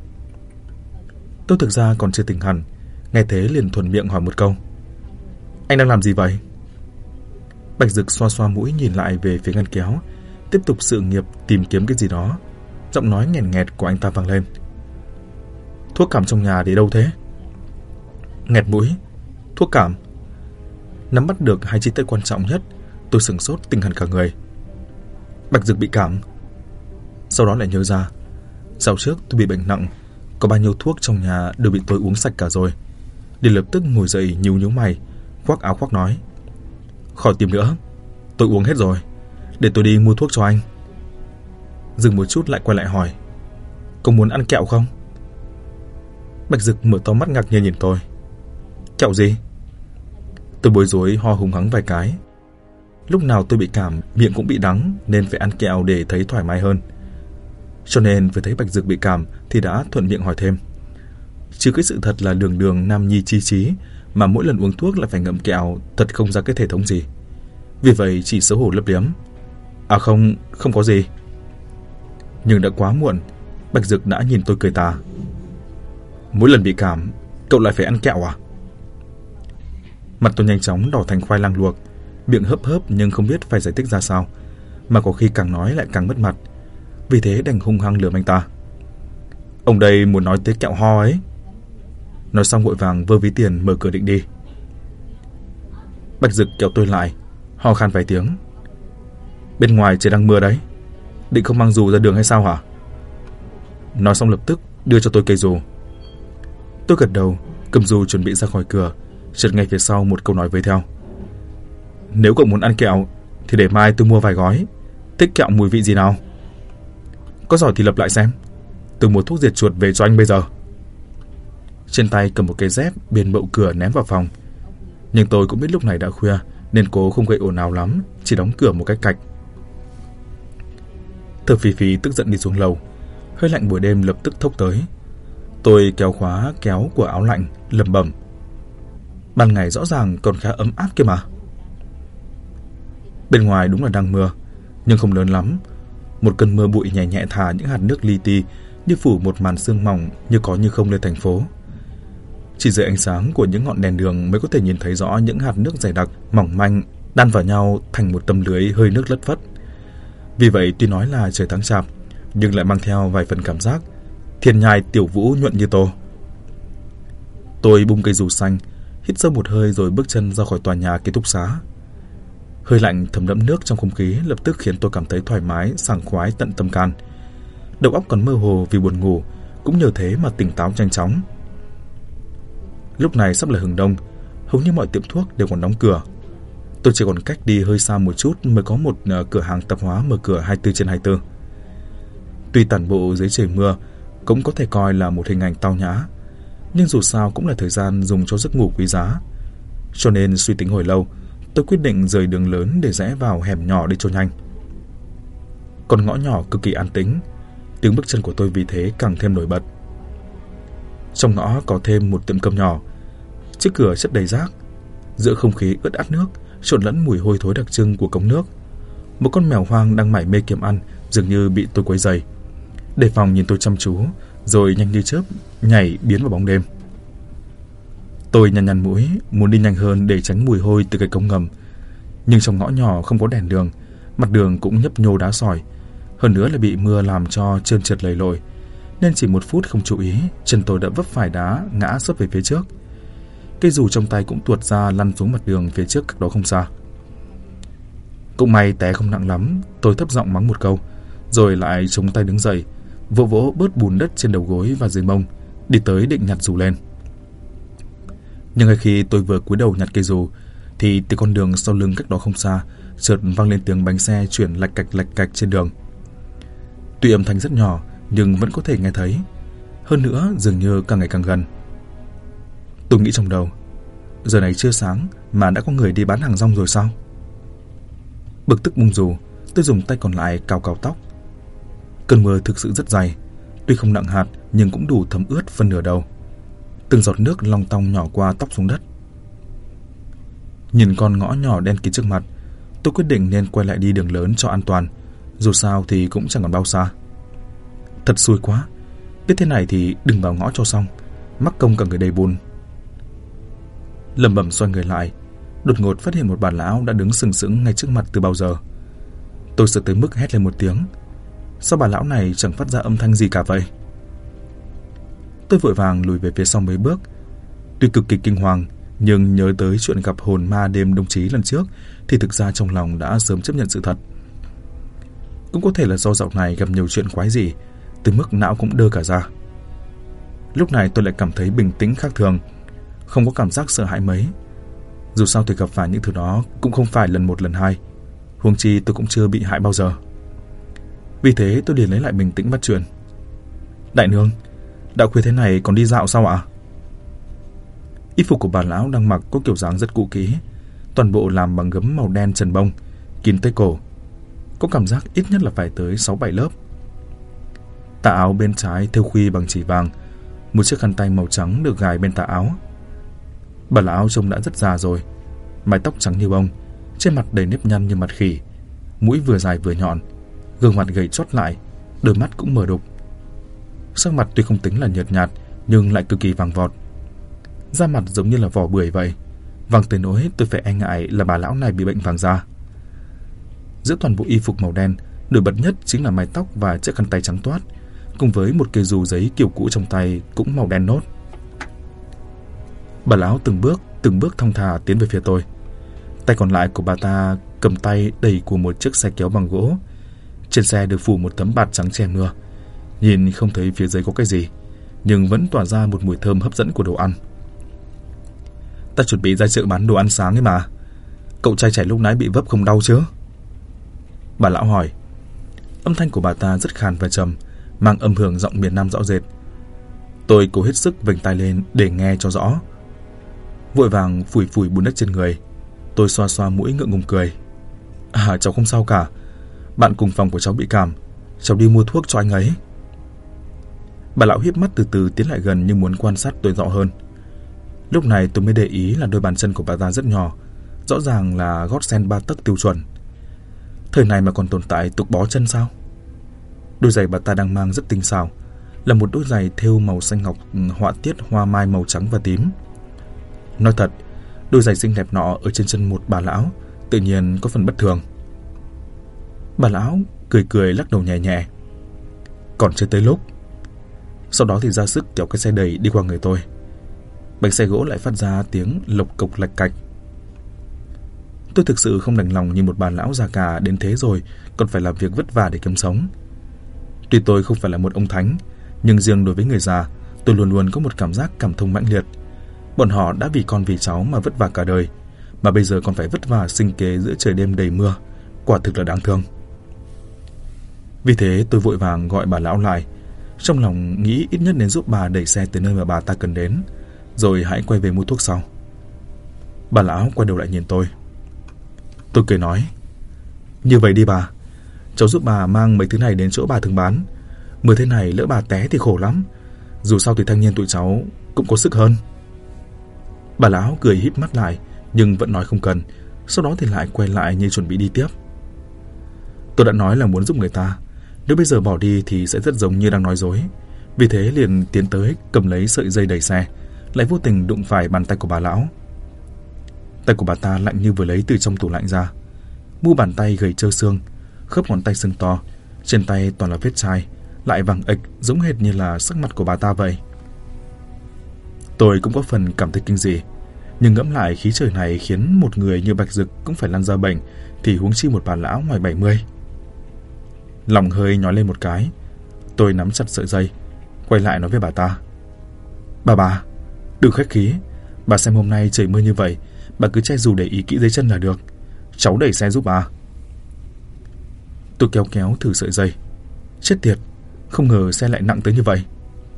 Tôi thực ra còn chưa tỉnh hẳn, nghe thế liền thuận miệng hỏi một câu: "Anh đang làm gì vậy?" Bạch Dực xoa xoa mũi nhìn lại về phía ngăn kéo, tiếp tục sự nghiệp tìm kiếm cái gì đó. Giọng nói nghẹn nghẹt của anh ta vang lên: "Thuốc cảm trong nhà để đâu thế?" Nghẹt mũi, thuốc cảm. Nắm bắt được hai chi tiết quan trọng nhất, tôi sửng sốt tỉnh hẳn cả người. Bạch Dực bị cảm. Sau đó lại nhớ ra, dạo trước tôi bị bệnh nặng, có bao nhiêu thuốc trong nhà đều bị tôi uống sạch cả rồi. Liền lập tức ngồi dậy nhíu nhíu mày, khoác áo khoác nói: "Khỏi tìm nữa, tôi uống hết rồi, để tôi đi mua thuốc cho anh." Dừng một chút lại quay lại hỏi: "Có muốn ăn kẹo không?" Bạch Dực mở to mắt ngạc nhiên nhìn tôi. "Kẹo gì?" Tôi bối rối ho hùng hắng vài cái. Lúc nào tôi bị cảm, miệng cũng bị đắng, nên phải ăn kẹo để thấy thoải mái hơn. Cho nên vừa thấy Bạch Dực bị cảm thì đã thuận miệng hỏi thêm. Chứ cái sự thật là đường đường nam nhi chi trí, mà mỗi lần uống thuốc lại phải ngậm kẹo, thật không ra cái thể thống gì. Vì vậy chỉ xấu hổ lấp liếm: "À không, không có gì." Nhưng đã quá muộn, Bạch Dực đã nhìn tôi cười tà. "Mỗi lần bị cảm, cậu lại phải ăn kẹo à?" Mặt tôi nhanh chóng đỏ thành khoai lang luộc, miệng hớp hớp nhưng không biết phải giải thích ra sao, mà có khi càng nói lại càng mất mặt. Vì thế đành hung hăng lườm anh ta: "Ông đây muốn nói tới kẹo ho ấy." Nói xong vội vàng vơ ví tiền mở cửa định đi. Bạch Dực kéo tôi lại, ho khan vài tiếng: "Bên ngoài trời đang mưa đấy, định không mang dù ra đường hay sao hả?" Nói xong lập tức đưa cho tôi cây dù. Tôi gật đầu, cầm dù chuẩn bị ra khỏi cửa, chợt nghe phía sau một câu nói với theo: "Nếu cậu muốn ăn kẹo thì để mai tôi mua vài gói. Thích kẹo mùi vị gì nào?" "Có giỏi thì lập lại xem, tôi mua thuốc diệt chuột về cho anh bây giờ." Trên tay cầm một cái dép bên bậu cửa ném vào phòng. Nhưng tôi cũng biết lúc này đã khuya nên cố không gây ồn ào lắm, chỉ đóng cửa một cách cạch. Thở phì phì tức giận đi xuống lầu. Hơi lạnh buổi đêm lập tức thốc tới. Tôi kéo khóa kéo của áo lạnh, lẩm bẩm: ban ngày rõ ràng còn khá ấm áp kia mà. Bên ngoài đúng là đang mưa, nhưng không lớn lắm. Một cơn mưa bụi nhẹ nhẹ thả những hạt nước li ti như phủ một màn sương mỏng như có như không lên thành phố. Chỉ dưới ánh sáng của những ngọn đèn đường mới có thể nhìn thấy rõ những hạt nước dày đặc, mỏng manh đan vào nhau thành một tấm lưới hơi nước lất phất. Vì vậy tuy nói là trời tháng chạp, nhưng lại mang theo vài phần cảm giác thiên nhai tiểu vũ nhuận như tô. Tôi bung cây dù xanh, hít sâu một hơi rồi bước chân ra khỏi tòa nhà ký túc xá. Hơi lạnh thấm đẫm nước trong không khí lập tức khiến tôi cảm thấy thoải mái, sảng khoái tận tâm can. Đầu óc còn mơ hồ vì buồn ngủ, cũng nhờ thế mà tỉnh táo nhanh chóng. Lúc này sắp là hừng đông, hầu như mọi tiệm thuốc đều còn đóng cửa. Tôi chỉ còn cách đi hơi xa một chút mới có một cửa hàng tạp hóa mở cửa 24/24. Tuy tản bộ dưới trời mưa cũng có thể coi là một hình ảnh tao nhã, nhưng dù sao cũng là thời gian dùng cho giấc ngủ quý giá. Cho nên suy tính hồi lâu, tôi quyết định rời đường lớn để rẽ vào hẻm nhỏ đi cho nhanh. Con ngõ nhỏ cực kỳ an tĩnh, tiếng bước chân của tôi vì thế càng thêm nổi bật. Trong ngõ có thêm một tiệm cơm nhỏ, trước cửa chất đầy rác, giữa không khí ướt át nước trộn lẫn mùi hôi thối đặc trưng của cống nước. Một con mèo hoang đang mải mê kiếm ăn dường như bị tôi quấy rầy, đề phòng nhìn tôi chăm chú, rồi nhanh như chớp nhảy biến vào bóng đêm. Tôi nhăn mũi muốn đi nhanh hơn để tránh mùi hôi từ cái cống ngầm, nhưng trong ngõ nhỏ không có đèn đường, mặt đường cũng nhấp nhô đá sỏi, hơn nữa là bị mưa làm cho trơn trượt lầy lội, nên chỉ một phút không chú ý, chân tôi đã vấp phải đá ngã sấp về phía trước. Cây dù trong tay cũng tuột ra lăn xuống mặt đường phía trước cách đó không xa. Cũng may té không nặng lắm, tôi thấp giọng mắng một câu, rồi lại chống tay đứng dậy, vỗ vỗ bớt bùn đất trên đầu gối và dưới mông, đi tới định nhặt dù lên. Nhưng ngay khi tôi vừa cúi đầu nhặt cây dù, thì từ con đường sau lưng cách đó không xa chợt vang lên tiếng bánh xe chuyển lạch cạch trên đường. Tuy âm thanh rất nhỏ nhưng vẫn có thể nghe thấy, hơn nữa dường như càng ngày càng gần. Tôi nghĩ trong đầu, giờ này chưa sáng mà đã có người đi bán hàng rong rồi sao? Bực tức bung dù, tôi dùng tay còn lại cào tóc. Cơn mưa thực sự rất dày, tuy không nặng hạt nhưng cũng đủ thấm ướt phân nửa đầu. Từng giọt nước long tong nhỏ qua tóc xuống đất. Nhìn con ngõ nhỏ đen kịt trước mặt, tôi quyết định nên quay lại đi đường lớn cho an toàn, dù sao thì cũng chẳng còn bao xa. Thật xui quá, biết thế này thì đừng vào ngõ cho xong, mắc công cả người đầy bùn. Lẩm bẩm xoay người lại, đột ngột phát hiện một bà lão đã đứng sừng sững ngay trước mặt từ bao giờ. Tôi sợ tới mức hét lên một tiếng. Sao bà lão này chẳng phát ra âm thanh gì cả vậy? Tôi vội vàng lùi về phía sau mấy bước. Tuy cực kỳ kinh hoàng, nhưng nhớ tới chuyện gặp hồn ma đêm đồng chí lần trước thì thực ra trong lòng đã sớm chấp nhận sự thật. Cũng có thể là do dạo này gặp nhiều chuyện quái dị, tới mức não cũng đơ cả ra. Lúc này tôi lại cảm thấy bình tĩnh khác thường, không có cảm giác sợ hãi mấy. Dù sao thì gặp phải những thứ đó cũng không phải lần một lần hai, huống chi tôi cũng chưa bị hại bao giờ. Vì thế tôi liền lấy lại bình tĩnh bắt chuyện. Đại nương, đã khuya thế này còn đi dạo sao ạ? Y phục của bà lão đang mặc có kiểu dáng rất cũ kỹ, toàn bộ làm bằng gấm màu đen trần bông, kín tới cổ. Có cảm giác ít nhất là phải tới 6-7 lớp. Tà áo bên trái thêu khuy bằng chỉ vàng, một chiếc khăn tay màu trắng được gài bên tà áo. Bà lão trông đã rất già rồi, mái tóc trắng như bông, trên mặt đầy nếp nhăn như mặt khỉ, mũi vừa dài vừa nhọn, gương mặt gầy chót lại, đôi mắt cũng mờ đục. Sắc mặt tuy không tính là nhợt nhạt nhưng lại cực kỳ vàng vọt, da mặt giống như là vỏ bưởi vậy, vàng tới nỗi tôi phải e ngại là bà lão này bị bệnh vàng da. Giữa toàn bộ y phục màu đen, nổi bật nhất chính là mái tóc và chiếc khăn tay trắng toát, cùng với một cây dù giấy kiểu cũ trong tay cũng màu đen nốt. Bà lão từng bước thong thả tiến về phía tôi. Tay còn lại của bà ta cầm tay đẩy của một chiếc xe kéo bằng gỗ. Trên xe được phủ một tấm bạt trắng che mưa. Nhìn không thấy phía dưới có cái gì, nhưng vẫn tỏa ra một mùi thơm hấp dẫn của đồ ăn. Ta chuẩn bị ra chợ bán đồ ăn sáng ấy mà. Cậu trai trẻ lúc nãy bị vấp không đau chứ? Bà lão hỏi. Âm thanh của bà ta rất khàn và trầm, mang âm hưởng giọng miền Nam rõ rệt. Tôi cố hết sức vểnh tai lên để nghe cho rõ. Vội vàng phủi phủi bùn đất trên người. Tôi xoa xoa mũi ngượng ngùng cười. Cháu không sao cả. Bạn cùng phòng của cháu bị cảm, cháu đi mua thuốc cho anh ấy. Bà lão híp mắt từ từ tiến lại gần như muốn quan sát tôi rõ hơn. Lúc này tôi mới để ý là đôi bàn chân của bà ta rất nhỏ, rõ ràng là gót sen 3 tấc tiêu chuẩn. Thời này mà còn tồn tại tục bó chân sao? Đôi giày bà ta đang mang rất tinh xảo, là một đôi giày thêu màu xanh ngọc họa tiết hoa mai màu trắng và tím. Nói thật, đôi giày xinh đẹp nọ ở trên chân một bà lão tự nhiên có phần bất thường. Bà lão cười cười lắc đầu nhẹ nhẹ. Còn chưa tới lúc. Sau đó thì ra sức kéo cái xe đẩy đi qua người tôi. Bánh xe gỗ lại phát ra tiếng lộc cộc lạch cạch. Tôi thực sự không đành lòng như một bà lão già cả đến thế rồi còn phải làm việc vất vả để kiếm sống. Tuy tôi không phải là một ông thánh, nhưng riêng đối với người già, tôi luôn luôn có một cảm giác cảm thông mãnh liệt. Bọn họ đã vì con vì cháu mà vất vả cả đời, mà bây giờ còn phải vất vả sinh kế giữa trời đêm đầy mưa, quả thực là đáng thương. Vì thế tôi vội vàng gọi bà lão lại, trong lòng nghĩ ít nhất nên giúp bà đẩy xe tới nơi mà bà ta cần đến, rồi hãy quay về mua thuốc sau. Bà lão quay đầu lại nhìn tôi. Tôi cười nói, như vậy đi bà, cháu giúp bà mang mấy thứ này đến chỗ bà thường bán. Mưa thế này lỡ bà té thì khổ lắm, dù sao thì thanh niên tụi cháu cũng có sức hơn. Bà lão cười híp mắt lại nhưng vẫn nói không cần, sau đó thì lại quay lại như chuẩn bị đi tiếp. Tôi đã nói là muốn giúp người ta, nếu bây giờ bỏ đi thì sẽ rất giống như đang nói dối. Vì thế liền tiến tới cầm lấy sợi dây đẩy xe, lại vô tình đụng phải bàn tay của bà lão. Tay của bà ta lạnh như vừa lấy từ trong tủ lạnh ra. Mu bàn tay gầy trơ xương, khớp ngón tay sưng to, trên tay toàn là vết chai, lại vàng ệch giống hệt như là sắc mặt của bà ta vậy. Tôi cũng có phần cảm thấy kinh dị, nhưng ngẫm lại khí trời này khiến một người như Bạch Dực cũng phải lăn ra bệnh, thì huống chi một bà lão ngoài 70. Lòng hơi nhói lên một cái, tôi nắm chặt sợi dây, quay lại nói với bà ta. Bà, đừng khách khí, bà xem hôm nay trời mưa như vậy, bà cứ che dù để ý kỹ dưới chân là được, cháu đẩy xe giúp bà. Tôi kéo thử sợi dây, chết tiệt, không ngờ xe lại nặng tới như vậy.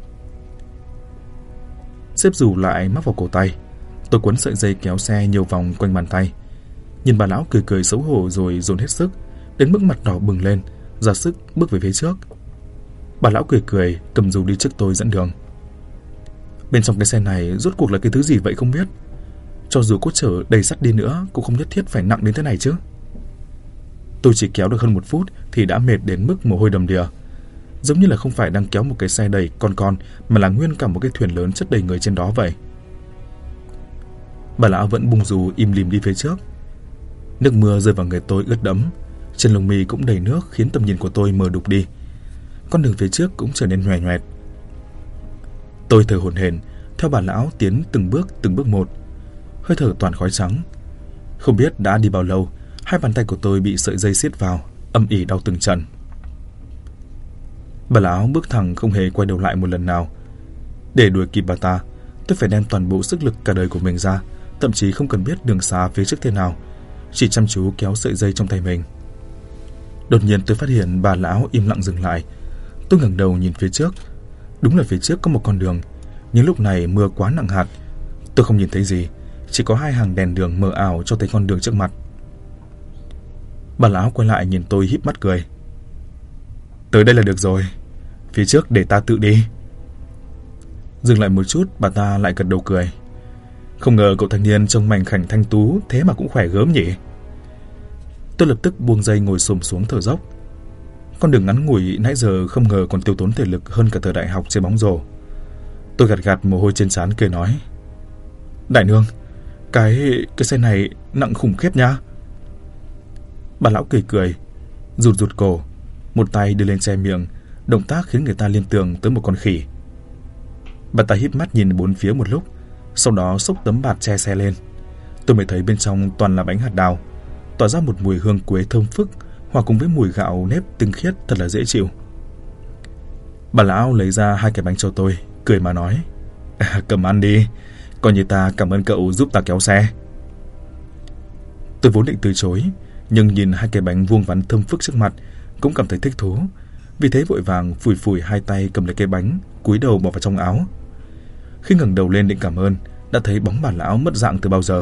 Xếp dù lại mắc vào cổ tay, tôi quấn sợi dây kéo xe nhiều vòng quanh bàn tay. Nhìn bà lão cười cười xấu hổ rồi dồn hết sức, đến mức mặt đỏ bừng lên, ra sức bước về phía trước. Bà lão cười cầm dù đi trước tôi dẫn đường. Bên trong cái xe này rốt cuộc là cái thứ gì vậy không biết. Cho dù có chở đầy sắt đi nữa cũng không nhất thiết phải nặng đến thế này chứ. Tôi chỉ kéo được hơn 1 phút thì đã mệt đến mức mồ hôi đầm đìa, giống như là không phải đang kéo một cái xe đầy con mà là nguyên cả một cái thuyền lớn chất đầy người trên đó vậy. Bà lão vẫn bung dù im lìm đi phía trước. Nước mưa rơi vào người tôi ướt đẫm, trên lông mi cũng đầy nước khiến tầm nhìn của tôi mờ đục đi. Con đường phía trước cũng trở nên nhoẻn nhoẹt. Tôi thở hổn hển theo bà lão tiến từng bước một, hơi thở toàn khói trắng. Không biết đã đi bao lâu, hai bàn tay của tôi bị sợi dây siết vào, âm ỉ đau từng trận. Bà lão bước thẳng không hề quay đầu lại một lần nào. Để đuổi kịp bà ta, tôi phải đem toàn bộ sức lực cả đời của mình ra, thậm chí không cần biết đường xa phía trước thế nào, chỉ chăm chú kéo sợi dây trong tay mình. Đột nhiên tôi phát hiện bà lão im lặng dừng lại. Tôi ngẩng đầu nhìn phía trước. Đúng là phía trước có một con đường, nhưng lúc này mưa quá nặng hạt, tôi không nhìn thấy gì, chỉ có 2 hàng đèn đường mờ ảo cho thấy con đường trước mặt. Bà lão quay lại nhìn tôi híp mắt cười. Tới đây là được rồi, phía trước để ta tự đi. Dừng lại một chút, bà ta lại gật đầu cười. Không ngờ cậu thanh niên trông mảnh khảnh thanh tú thế mà cũng khỏe gớm nhỉ. Tôi lập tức buông dây ngồi xổm xuống thở dốc. Con đường ngắn ngủi nãy giờ không ngờ còn tiêu tốn thể lực hơn cả thời đại học chơi bóng rổ. Tôi gạt mồ hôi trên trán cười nói. Đại nương, cái xe này nặng khủng khiếp nha. Bà lão cười, rụt cổ, một tay đưa lên che miệng, động tác khiến người ta liên tưởng tới một con khỉ. Bà ta híp mắt nhìn bốn phía một lúc, sau đó xốc tấm bạt che xe lên. Tôi mới thấy bên trong toàn là bánh hạt đào, tỏa ra một mùi hương quế thơm phức, hòa cùng với mùi gạo nếp tinh khiết thật là dễ chịu. Bà lão lấy ra 2 cái bánh cho tôi, cười mà nói. Cầm ăn đi, coi như ta cảm ơn cậu giúp ta kéo xe. Tôi vốn định từ chối, nhưng nhìn 2 cái bánh vuông vắn thơm phức trước mặt cũng cảm thấy thích thú, vì thế vội vàng phủi 2 tay cầm lấy cái bánh, cúi đầu bỏ vào trong áo. Khi ngẩng đầu lên định cảm ơn đã thấy bóng bà lão mất dạng từ bao giờ.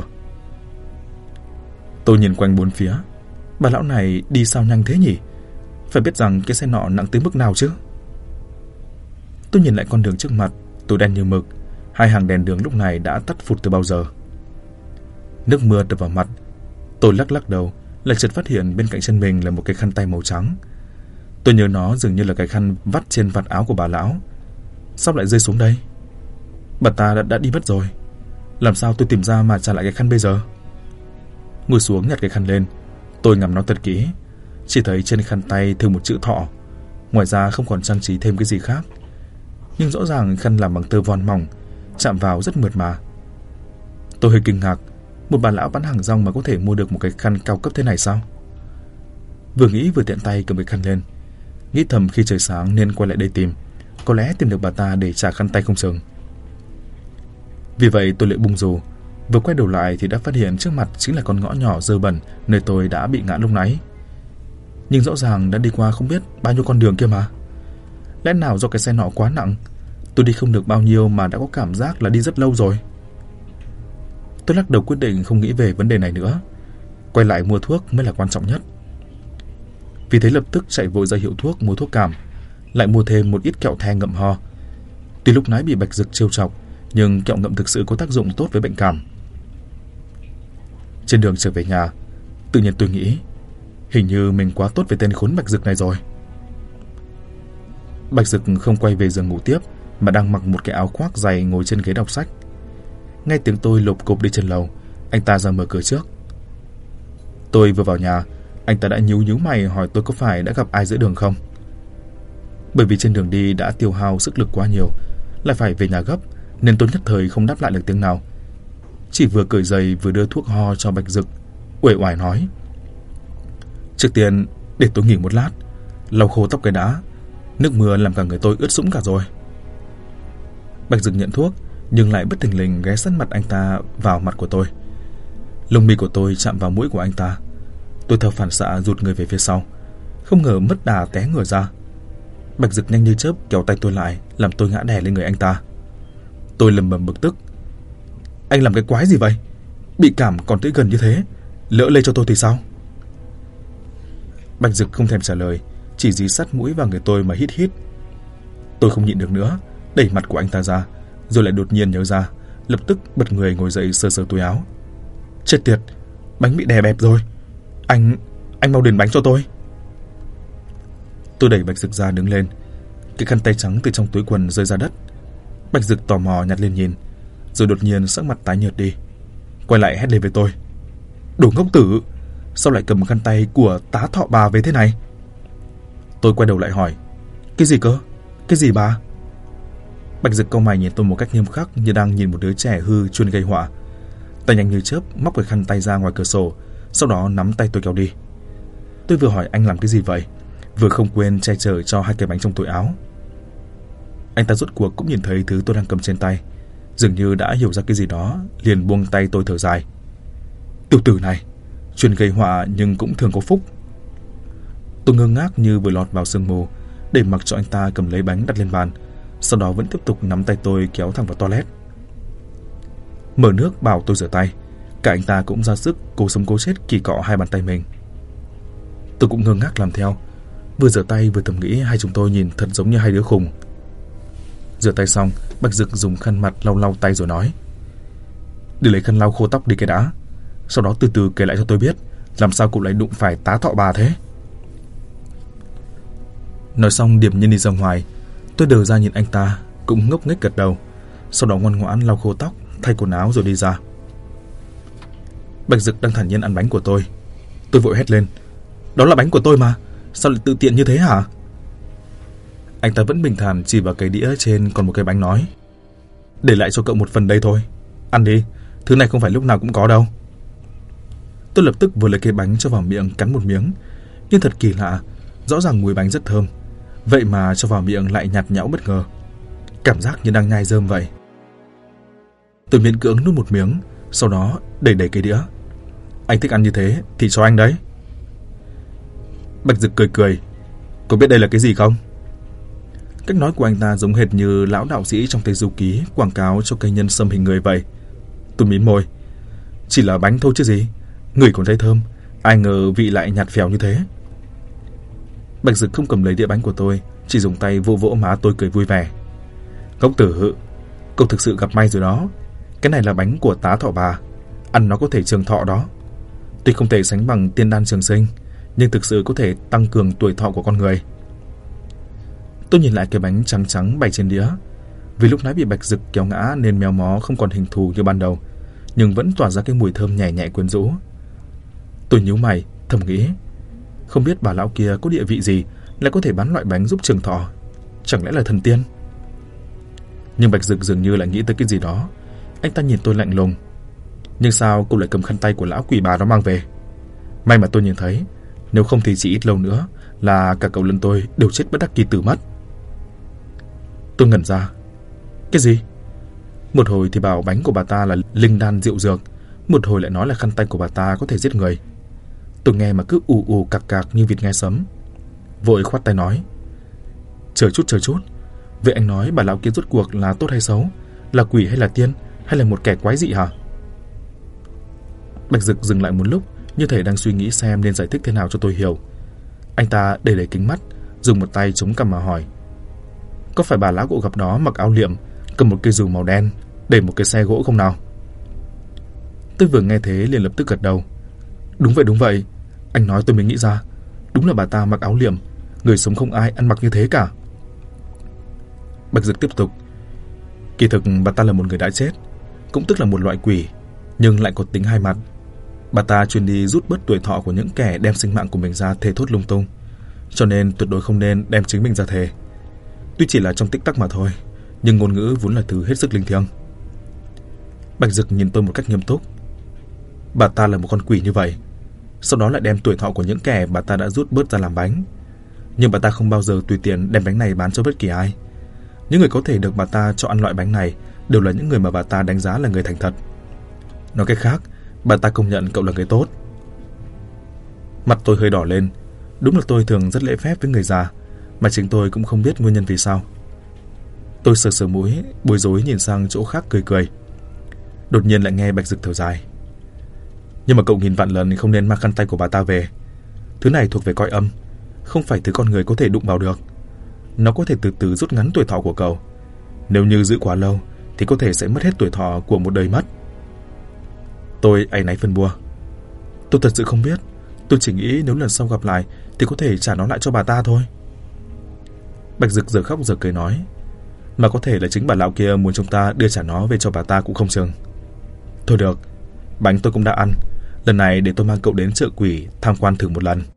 Tôi nhìn quanh bốn phía. Bà lão này đi sao nhanh thế nhỉ? Phải biết rằng cái xe nọ nặng tới mức nào chứ? Tôi nhìn lại con đường trước mặt, tối đen như mực. Hai hàng đèn đường lúc này đã tắt phụt từ bao giờ. Nước mưa đập vào mặt. Tôi lắc đầu, lại chợt phát hiện bên cạnh chân mình là một cái khăn tay màu trắng. Tôi nhớ nó dường như là cái khăn vắt trên vạt áo của bà lão. Sao lại rơi xuống đây? Bà ta đã đi mất rồi. Làm sao tôi tìm ra mà trả lại cái khăn bây giờ? Ngồi xuống nhặt cái khăn lên. Tôi ngắm nó thật kỹ. Chỉ thấy trên khăn tay thêu một chữ thọ. Ngoài ra không còn trang trí thêm cái gì khác. Nhưng rõ ràng khăn làm bằng tơ von mỏng, chạm vào rất mượt mà. Tôi hơi kinh ngạc. Một bà lão bán hàng rong mà có thể mua được một cái khăn cao cấp thế này sao? Vừa nghĩ vừa tiện tay cầm cái khăn lên. Nghĩ thầm khi trời sáng nên quay lại đây tìm. Có lẽ tìm được bà ta để trả khăn tay không chừng. Vì vậy tôi lại bung dù. Vừa quay đầu lại thì đã phát hiện trước mặt chính là con ngõ nhỏ dơ bẩn nơi tôi đã bị ngã lúc nãy. Nhưng rõ ràng đã đi qua không biết bao nhiêu con đường kia mà. Lẽ nào do cái xe nọ quá nặng, tôi đi không được bao nhiêu mà đã có cảm giác là đi rất lâu rồi. Tôi lắc đầu quyết định không nghĩ về vấn đề này nữa. Quay lại mua thuốc mới là quan trọng nhất. Vì thế lập tức chạy vội ra hiệu thuốc mua thuốc cảm, lại mua thêm một ít kẹo the ngậm ho. Tuy lúc nãy bị Bạch Dực trêu chọc, nhưng kẹo ngậm thực sự có tác dụng tốt với bệnh cảm. Trên đường trở về nhà, tự nhiên tôi nghĩ hình như mình quá tốt với tên khốn Bạch Dực này rồi. Bạch Dực không quay về giường ngủ tiếp, mà đang mặc một cái áo khoác dày ngồi trên ghế đọc sách. Nghe tiếng tôi lộp cộp đi trên lầu, anh ta ra mở cửa trước. Tôi vừa vào nhà, anh ta đã nhíu mày hỏi tôi có phải đã gặp ai giữa đường không. Bởi vì trên đường đi đã tiêu hao sức lực quá nhiều, lại phải về nhà gấp, nên tôi nhất thời không đáp lại được tiếng nào. Chỉ vừa cởi giày vừa đưa thuốc ho cho Bạch Dực, uể oải nói: "Trước tiên để tôi nghỉ một lát, lau khô tóc cái đã. Nước mưa làm cả người tôi ướt sũng cả rồi." Bạch Dực nhận thuốc, nhưng lại bất thình lình ghé sát mặt anh ta vào mặt của tôi. Lông mi của tôi chạm vào mũi của anh ta. Tôi theo phản xạ rụt người về phía sau, không ngờ mất đà té ngửa ra. Bạch Dực nhanh như chớp kéo tay tôi lại, làm tôi ngã đè lên người anh ta. Tôi lầm bầm bực tức: "Anh làm cái quái gì vậy? Bị cảm còn tới gần như thế, lỡ lây cho tôi thì sao?" Bạch Dực không thèm trả lời, chỉ dí sát mũi vào người tôi mà hít hít. Tôi không nhịn được nữa, đẩy mặt của anh ta ra, rồi lại đột nhiên nhớ ra, lập tức bật người ngồi dậy sờ sờ túi áo. Chết tiệt, bánh bị đè bẹp rồi. Anh mau đền bánh cho tôi. Tôi đẩy Bạch Dực ra đứng lên. Cái khăn tay trắng từ trong túi quần rơi ra đất. Bạch Dực tò mò nhặt lên nhìn, rồi đột nhiên sắc mặt tái nhợt đi, quay lại hét lên với tôi: "Đồ ngốc tử, sao lại cầm khăn tay của tá thọ bà về thế này?" Tôi quay đầu lại hỏi: "Cái gì cơ? Cái gì bà?" Bạch Dực cau mày nhìn tôi một cách nghiêm khắc như đang nhìn một đứa trẻ hư chuyên gây họa. Tay nhanh như chớp móc cái khăn tay ra ngoài cửa sổ, sau đó nắm tay tôi kéo đi. Tôi vừa hỏi anh làm cái gì vậy, vừa không quên che chở cho hai cái bánh trong túi áo. Anh ta rốt cuộc cũng nhìn thấy thứ tôi đang cầm trên tay, dường như đã hiểu ra cái gì đó, liền buông tay tôi thở dài: "Tiểu tử này, chuyên gây họa nhưng cũng thường có phúc." Tôi ngơ ngác như vừa lọt vào sương mù, để mặc cho anh ta cầm lấy bánh đặt lên bàn, sau đó vẫn tiếp tục nắm tay tôi kéo thẳng vào toilet. Mở nước bảo tôi rửa tay, cả anh ta cũng ra sức cố sống cố chết kỳ cọ hai bàn tay mình. Tôi cũng ngơ ngác làm theo, vừa rửa tay vừa thầm nghĩ hai chúng tôi nhìn thật giống như hai đứa khùng. Rửa tay xong, Bạch Dực dùng khăn mặt lau tay rồi nói: "Để lấy khăn lau khô tóc đi cái đã, sau đó từ từ kể lại cho tôi biết làm sao cậu lại đụng phải tá thọ bà thế." Nói xong điềm nhiên đi ra ngoài. Tôi đờ ra nhìn anh ta, cũng ngốc nghếch gật đầu, sau đó ngoan ngoãn lau khô tóc, thay quần áo rồi đi ra. Bạch Dực đang thản nhiên ăn bánh của tôi. Tôi vội hét lên: "Đó là bánh của tôi mà, sao lại tự tiện như thế hả?" Anh ta vẫn bình thản chỉ vào cái đĩa trên còn một cái bánh nói: "Để lại cho cậu một phần đây thôi, ăn đi, thứ này không phải lúc nào cũng có đâu." Tôi lập tức vừa lấy cái bánh cho vào miệng cắn một miếng, nhưng thật kỳ lạ, rõ ràng mùi bánh rất thơm, vậy mà cho vào miệng lại nhạt nhẽo bất ngờ, cảm giác như đang nhai rơm vậy. Tôi miễn cưỡng nuốt một miếng, sau đó đẩy cái đĩa: "Anh thích ăn như thế thì cho anh đấy." Bạch Dực cười: "Có biết đây là cái gì không?" Cách nói của anh ta giống hệt như lão đạo sĩ trong Tây Du Ký quảng cáo cho cây nhân sâm hình người vậy. Tôi mím môi. Chỉ là bánh thôi chứ gì. Ngửi còn thấy thơm, ai ngờ vị lại nhạt phèo như thế. Bạch Dực không cầm lấy đĩa bánh của tôi, chỉ dùng tay vỗ vỗ má tôi cười vui vẻ. Ngốc tử, cậu thực sự gặp may rồi đó. Cái này là bánh của tá thọ bà, ăn nó có thể trường thọ đó. Tuy không thể sánh bằng tiên đan trường sinh, nhưng thực sự có thể tăng cường tuổi thọ của con người. Tôi nhìn lại cái bánh trắng trắng bày trên đĩa. Vì lúc nãy bị Bạch Dực kéo ngã nên méo mó không còn hình thù như ban đầu, nhưng vẫn tỏa ra cái mùi thơm nhẹ nhẹ quyến rũ. Tôi nhíu mày, thầm nghĩ, không biết bà lão kia có địa vị gì lại có thể bán loại bánh giúp trường thọ, chẳng lẽ là thần tiên? Nhưng Bạch Dực dường như lại nghĩ tới cái gì đó. Anh ta nhìn tôi lạnh lùng. Nhưng sao cậu lại cầm khăn tay của lão quỷ bà đó mang về? May mà tôi nhìn thấy, nếu không thì chỉ ít lâu nữa là cả cậu lẫn tôi đều chết bất đắc kỳ tử mất. Tôi ngẩn ra. Cái gì? Một hồi thì bảo bánh của bà ta là linh đan diệu dược, một hồi lại nói là khăn tay của bà ta có thể giết người. Tôi nghe mà cứ ù ù cạc cạc như vịt nghe sấm. Vội khoát tay nói, chờ chút. Vậy anh nói bà lão kia rốt cuộc là tốt hay xấu, là quỷ hay là tiên, hay là một kẻ quái dị hả? Bạch Dực dừng lại một lúc, như thể đang suy nghĩ xem nên giải thích thế nào cho tôi hiểu. Anh ta để kính mắt, dùng một tay chống cằm mà hỏi, có phải bà lão cậu gặp đó mặc áo liệm, cầm một cây dù màu đen, đẩy một cái xe gỗ không nào? Tôi vừa nghe thế liền lập tức gật đầu. Đúng vậy, anh nói tôi mới nghĩ ra, đúng là bà ta mặc áo liệm, người sống không ai ăn mặc như thế cả. Bạch Dực tiếp tục, kỳ thực bà ta là một người đã chết, cũng tức là một loại quỷ, nhưng lại có tính hai mặt. Bà ta chuyên đi rút bớt tuổi thọ của những kẻ đem sinh mạng của mình ra thề thốt lung tung, cho nên tuyệt đối không nên đem chính mình ra thề. Tuy chỉ là trong tích tắc mà thôi, nhưng ngôn ngữ vốn là thứ hết sức linh thiêng. Bạch Dực nhìn tôi một cách nghiêm túc. Bà ta là một con quỷ như vậy, sau đó lại đem tuổi thọ của những kẻ bà ta đã rút bớt ra làm bánh. Nhưng bà ta không bao giờ tùy tiện đem bánh này bán cho bất kỳ ai. Những người có thể được bà ta cho ăn loại bánh này đều là những người mà bà ta đánh giá là người thành thật. Nói cách khác, bà ta công nhận cậu là người tốt. Mặt tôi hơi đỏ lên. Đúng là tôi thường rất lễ phép với người già, mà chính tôi cũng không biết nguyên nhân vì sao. Tôi sờ mũi, bối rối nhìn sang chỗ khác cười. Đột nhiên lại nghe Bạch Dực thở dài. Nhưng mà cậu nghìn vạn lần không nên mang khăn tay của bà ta về. Thứ này thuộc về cõi âm, không phải thứ con người có thể đụng vào được. Nó có thể từ từ rút ngắn tuổi thọ của cậu. Nếu như giữ quá lâu thì có thể sẽ mất hết tuổi thọ của một đời mất. Tôi áy náy phân bua. Tôi thật sự không biết. Tôi chỉ nghĩ nếu lần sau gặp lại thì có thể trả nó lại cho bà ta thôi. Bạch Dực giờ khóc giờ cười nói, mà có thể là chính bà lão kia muốn chúng ta đưa trả nó về cho bà ta cũng không chừng. Thôi được, bánh tôi cũng đã ăn, lần này để tôi mang cậu đến chợ quỷ tham quan thử một lần.